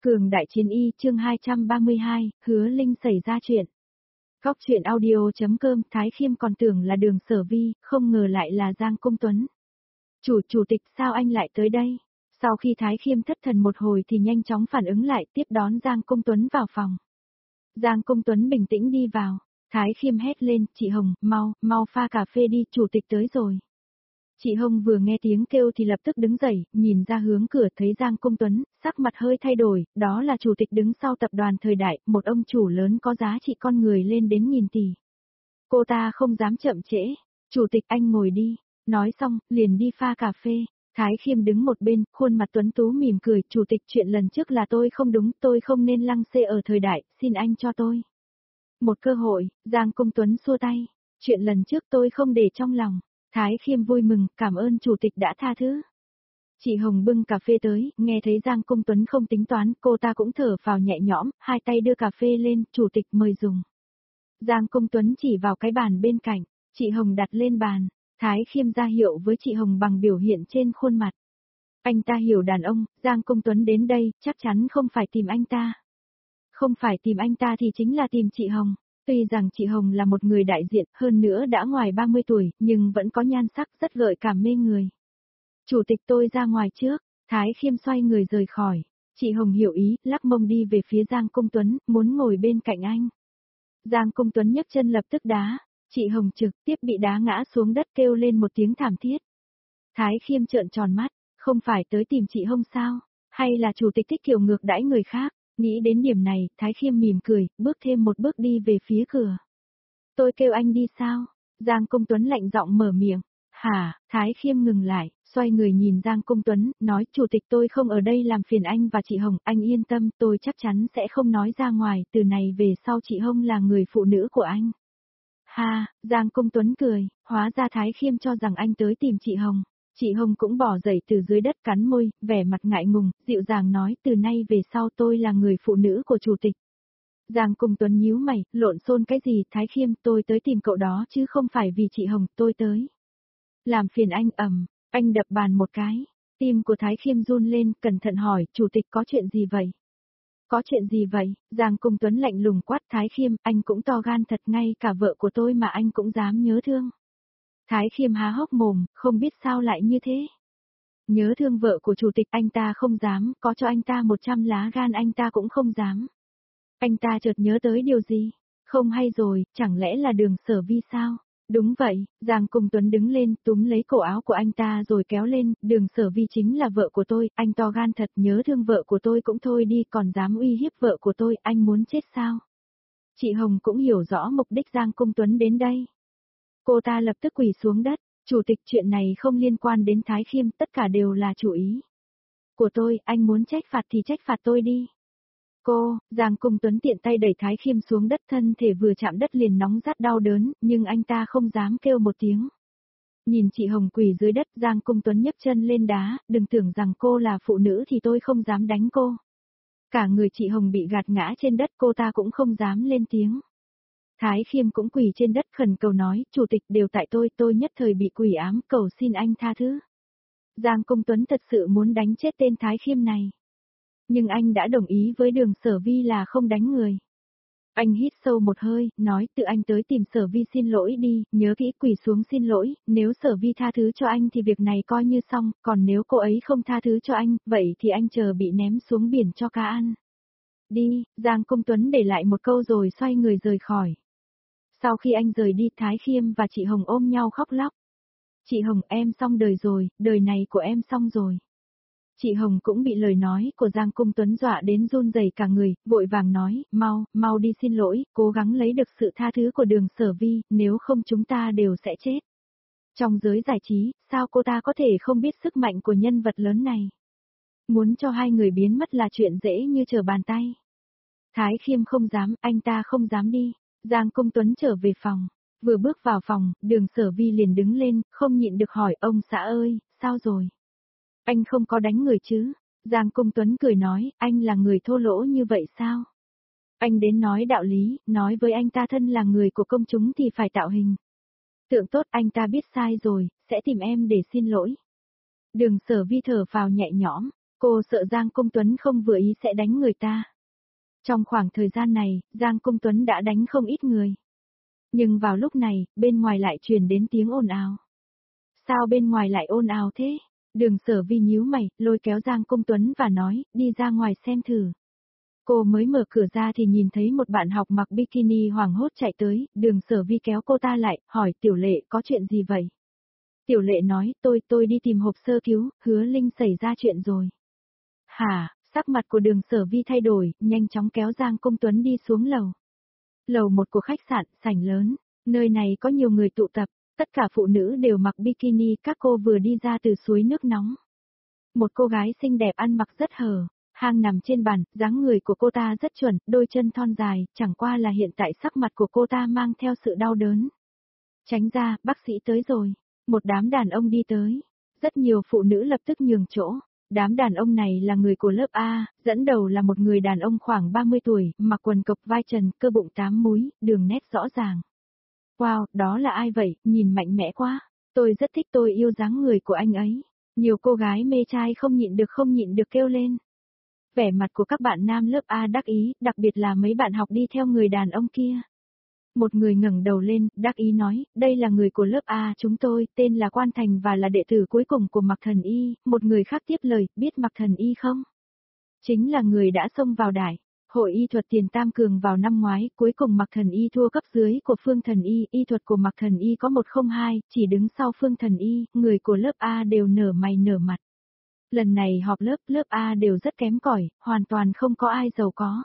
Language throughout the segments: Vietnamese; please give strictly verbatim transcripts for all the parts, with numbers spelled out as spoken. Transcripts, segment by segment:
Cường đại chiến y chương hai trăm ba mươi hai, Hứa Linh xảy ra chuyện. Góc truyện audio.com Thái Khiêm còn tưởng là Đường Sở Vi, không ngờ lại là Giang Công Tuấn. Chủ chủ tịch sao anh lại tới đây? Sau khi Thái Khiêm thất thần một hồi thì nhanh chóng phản ứng lại tiếp đón Giang Công Tuấn vào phòng. Giang Công Tuấn bình tĩnh đi vào. Thái Khiêm hét lên, chị Hồng, mau, mau pha cà phê đi, chủ tịch tới rồi. Chị Hồng vừa nghe tiếng kêu thì lập tức đứng dậy, nhìn ra hướng cửa thấy Giang Công Tuấn, sắc mặt hơi thay đổi, đó là chủ tịch đứng sau tập đoàn thời đại, một ông chủ lớn có giá trị con người lên đến nghìn tỷ. Cô ta không dám chậm trễ, chủ tịch anh ngồi đi, nói xong, liền đi pha cà phê. Thái Khiêm đứng một bên, khuôn mặt tuấn tú mỉm cười, chủ tịch chuyện lần trước là tôi không đúng, tôi không nên lăng xê ở thời đại, xin anh cho tôi một cơ hội. Giang Công Tuấn xua tay, chuyện lần trước tôi không để trong lòng. Thái Khiêm vui mừng, cảm ơn chủ tịch đã tha thứ. Chị Hồng bưng cà phê tới, nghe thấy Giang Công Tuấn không tính toán, cô ta cũng thở phào nhẹ nhõm, hai tay đưa cà phê lên, chủ tịch mời dùng. Giang Công Tuấn chỉ vào cái bàn bên cạnh, chị Hồng đặt lên bàn, Thái Khiêm ra hiệu với chị Hồng bằng biểu hiện trên khuôn mặt. Anh ta hiểu đàn ông, Giang Công Tuấn đến đây, chắc chắn không phải tìm anh ta. Không phải tìm anh ta thì chính là tìm chị Hồng. Tuy rằng chị Hồng là một người đại diện, hơn nữa đã ngoài ba mươi tuổi, nhưng vẫn có nhan sắc rất gợi cảm mê người. Chủ tịch tôi ra ngoài trước, Thái Khiêm xoay người rời khỏi. Chị Hồng hiểu ý, lắc mông đi về phía Giang Công Tuấn, muốn ngồi bên cạnh anh. Giang Công Tuấn nhấc chân lập tức đá, chị Hồng trực tiếp bị đá ngã xuống đất kêu lên một tiếng thảm thiết. Thái Khiêm trợn tròn mắt, không phải tới tìm chị Hồng sao, hay là chủ tịch thích kiểu ngược đãi người khác? Nghĩ đến điểm này, Thái Khiêm mỉm cười, bước thêm một bước đi về phía cửa. Tôi kêu anh đi sao? Giang Công Tuấn lạnh giọng mở miệng. Hả? Thái Khiêm ngừng lại, xoay người nhìn Giang Công Tuấn, nói chủ tịch tôi không ở đây làm phiền anh và chị Hồng, anh yên tâm, tôi chắc chắn sẽ không nói ra ngoài, từ này về sau chị Hồng là người phụ nữ của anh. Ha, Giang Công Tuấn cười, hóa ra Thái Khiêm cho rằng anh tới tìm chị Hồng. Chị Hồng cũng bỏ dậy từ dưới đất cắn môi, vẻ mặt ngại ngùng, dịu dàng nói từ nay về sau tôi là người phụ nữ của chủ tịch. Giang Công Tuấn nhíu mày, lộn xôn cái gì, Thái Khiêm, tôi tới tìm cậu đó chứ không phải vì chị Hồng, tôi tới. Làm phiền anh ầm, anh đập bàn một cái, tim của Thái Khiêm run lên, cẩn thận hỏi, chủ tịch có chuyện gì vậy? Có chuyện gì vậy? Giang Công Tuấn lạnh lùng quát Thái Khiêm, anh cũng to gan thật, ngay cả vợ của tôi mà anh cũng dám nhớ thương. Thái Khiêm há hốc mồm, không biết sao lại như thế. Nhớ thương vợ của chủ tịch anh ta không dám, có cho anh ta một trăm lá gan anh ta cũng không dám. Anh ta chợt nhớ tới điều gì? Không hay rồi, chẳng lẽ là Đường Sở Vi sao? Đúng vậy, Giang Công Tuấn đứng lên, túm lấy cổ áo của anh ta rồi kéo lên, Đường Sở Vi chính là vợ của tôi, anh to gan thật, nhớ thương vợ của tôi cũng thôi đi, còn dám uy hiếp vợ của tôi, anh muốn chết sao? Chị Hồng cũng hiểu rõ mục đích Giang Công Tuấn đến đây. Cô ta lập tức quỳ xuống đất, chủ tịch chuyện này không liên quan đến Thái Khiêm, tất cả đều là chủ ý của tôi, anh muốn trách phạt thì trách phạt tôi đi. Cô, Giang Công Tuấn tiện tay đẩy Thái Khiêm xuống đất, thân thể vừa chạm đất liền nóng rát đau đớn, nhưng anh ta không dám kêu một tiếng. Nhìn chị Hồng quỳ dưới đất, Giang Công Tuấn nhấc chân lên đá, đừng tưởng rằng cô là phụ nữ thì tôi không dám đánh cô. Cả người chị Hồng bị gạt ngã trên đất, cô ta cũng không dám lên tiếng. Thái Khiêm cũng quỳ trên đất khẩn cầu nói, chủ tịch đều tại tôi, tôi nhất thời bị quỷ ám, cầu xin anh tha thứ. Giang Công Tuấn thật sự muốn đánh chết tên Thái Khiêm này. Nhưng anh đã đồng ý với Đường Sở Vi là không đánh người. Anh hít sâu một hơi, nói tự anh tới tìm Sở Vi xin lỗi đi, nhớ kỹ quỳ xuống xin lỗi, nếu Sở Vi tha thứ cho anh thì việc này coi như xong, còn nếu cô ấy không tha thứ cho anh, vậy thì anh chờ bị ném xuống biển cho cá ăn. Đi, Giang Công Tuấn để lại một câu rồi xoay người rời khỏi. Sau khi anh rời đi, Thái Khiêm và chị Hồng ôm nhau khóc lóc. Chị Hồng, em xong đời rồi, đời này của em xong rồi. Chị Hồng cũng bị lời nói của Giang Công Tuấn dọa đến run rẩy cả người, vội vàng nói, mau, mau đi xin lỗi, cố gắng lấy được sự tha thứ của Đường Sở Vi, nếu không chúng ta đều sẽ chết. Trong giới giải trí, sao cô ta có thể không biết sức mạnh của nhân vật lớn này? Muốn cho hai người biến mất là chuyện dễ như trở bàn tay. Thái Khiêm không dám, anh ta không dám đi. Giang Công Tuấn trở về phòng, vừa bước vào phòng, Đường Sở Vi liền đứng lên, không nhịn được hỏi, ông xã ơi, sao rồi? Anh không có đánh người chứ? Giang Công Tuấn cười nói, anh là người thô lỗ như vậy sao? Anh đến nói đạo lý, nói với anh ta thân là người của công chúng thì phải tạo hình tượng tốt, anh ta biết sai rồi, sẽ tìm em để xin lỗi. Đường Sở Vi thở phào nhẹ nhõm, Cô sợ Giang Công Tuấn không vừa ý sẽ đánh người ta. Trong khoảng thời gian này, Giang Công Tuấn đã đánh không ít người. Nhưng vào lúc này, bên ngoài lại truyền đến tiếng ồn ào. Sao bên ngoài lại ồn ào thế? Đường Sở Vi nhíu mày, lôi kéo Giang Công Tuấn và nói, đi ra ngoài xem thử. Cô mới mở cửa ra thì nhìn thấy một bạn học mặc bikini hoảng hốt chạy tới, Đường Sở Vi kéo cô ta lại, hỏi Tiểu Lệ có chuyện gì vậy? Tiểu Lệ nói, tôi, tôi đi tìm hộp sơ cứu, Hứa Linh xảy ra chuyện rồi. Hả, sắc mặt của Đường Sở Vi thay đổi, nhanh chóng kéo Giang Công Tuấn đi xuống lầu. Lầu một của khách sạn, sảnh lớn, nơi này có nhiều người tụ tập, tất cả phụ nữ đều mặc bikini, các cô vừa đi ra từ suối nước nóng. Một cô gái xinh đẹp ăn mặc rất hở, hang nằm trên bàn, dáng người của cô ta rất chuẩn, đôi chân thon dài, chẳng qua là hiện tại sắc mặt của cô ta mang theo sự đau đớn. Tránh ra, bác sĩ tới rồi. Một đám đàn ông đi tới. Rất nhiều phụ nữ lập tức nhường chỗ. Đám đàn ông này là người của lớp A, dẫn đầu là một người đàn ông khoảng ba mươi tuổi, mặc quần cộc vai trần, cơ bụng tám múi, đường nét rõ ràng. Wow, đó là ai vậy, nhìn mạnh mẽ quá. Tôi rất thích, tôi yêu dáng người của anh ấy. Nhiều cô gái mê trai không nhịn được không nhịn được kêu lên. Vẻ mặt của các bạn nam lớp A đắc ý, đặc biệt là mấy bạn học đi theo người đàn ông kia. Một người ngẩng đầu lên, đắc ý nói, đây là người của lớp A chúng tôi, tên là Quan Thành và là đệ tử cuối cùng của Mạc Thần Y. Một người khác tiếp lời, biết Mạc Thần Y không? Chính là người đã xông vào đại hội y thuật tiền tam cường vào năm ngoái, cuối cùng Mạc Thần Y thua cấp dưới của Phương Thần Y, y thuật của Mạc Thần Y có một không hai, chỉ đứng sau Phương Thần Y, người của lớp A đều nở mày nở mặt. Lần này họp lớp, lớp A đều rất kém cỏi, hoàn toàn không có ai giàu có.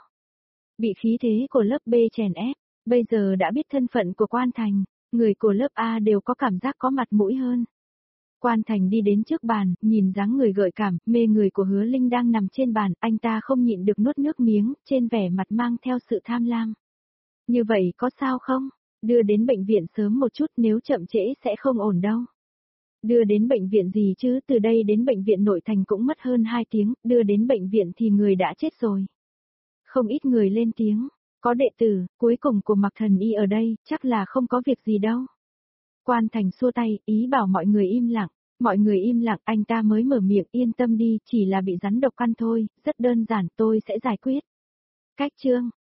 Bị khí thế của lớp B chèn ép, bây giờ đã biết thân phận của Quan Thành, người của lớp A đều có cảm giác có mặt mũi hơn. Quan Thành đi đến trước bàn, nhìn dáng người gợi cảm, mê người của Hứa Linh đang nằm trên bàn, anh ta không nhịn được nuốt nước miếng, trên vẻ mặt mang theo sự tham lam. Như vậy có sao không? Đưa đến bệnh viện sớm một chút, nếu chậm trễ sẽ không ổn đâu. Đưa đến bệnh viện gì chứ, từ đây đến bệnh viện nội thành cũng mất hơn hai tiếng, đưa đến bệnh viện thì người đã chết rồi. Không ít người lên tiếng, có đệ tử, cuối cùng của Mạc Thần Y ở đây, chắc là không có việc gì đâu. Quan Thành xua tay, ý bảo mọi người im lặng, mọi người im lặng, anh ta mới mở miệng, yên tâm đi, chỉ là bị rắn độc ăn thôi, rất đơn giản, tôi sẽ giải quyết. Cách chương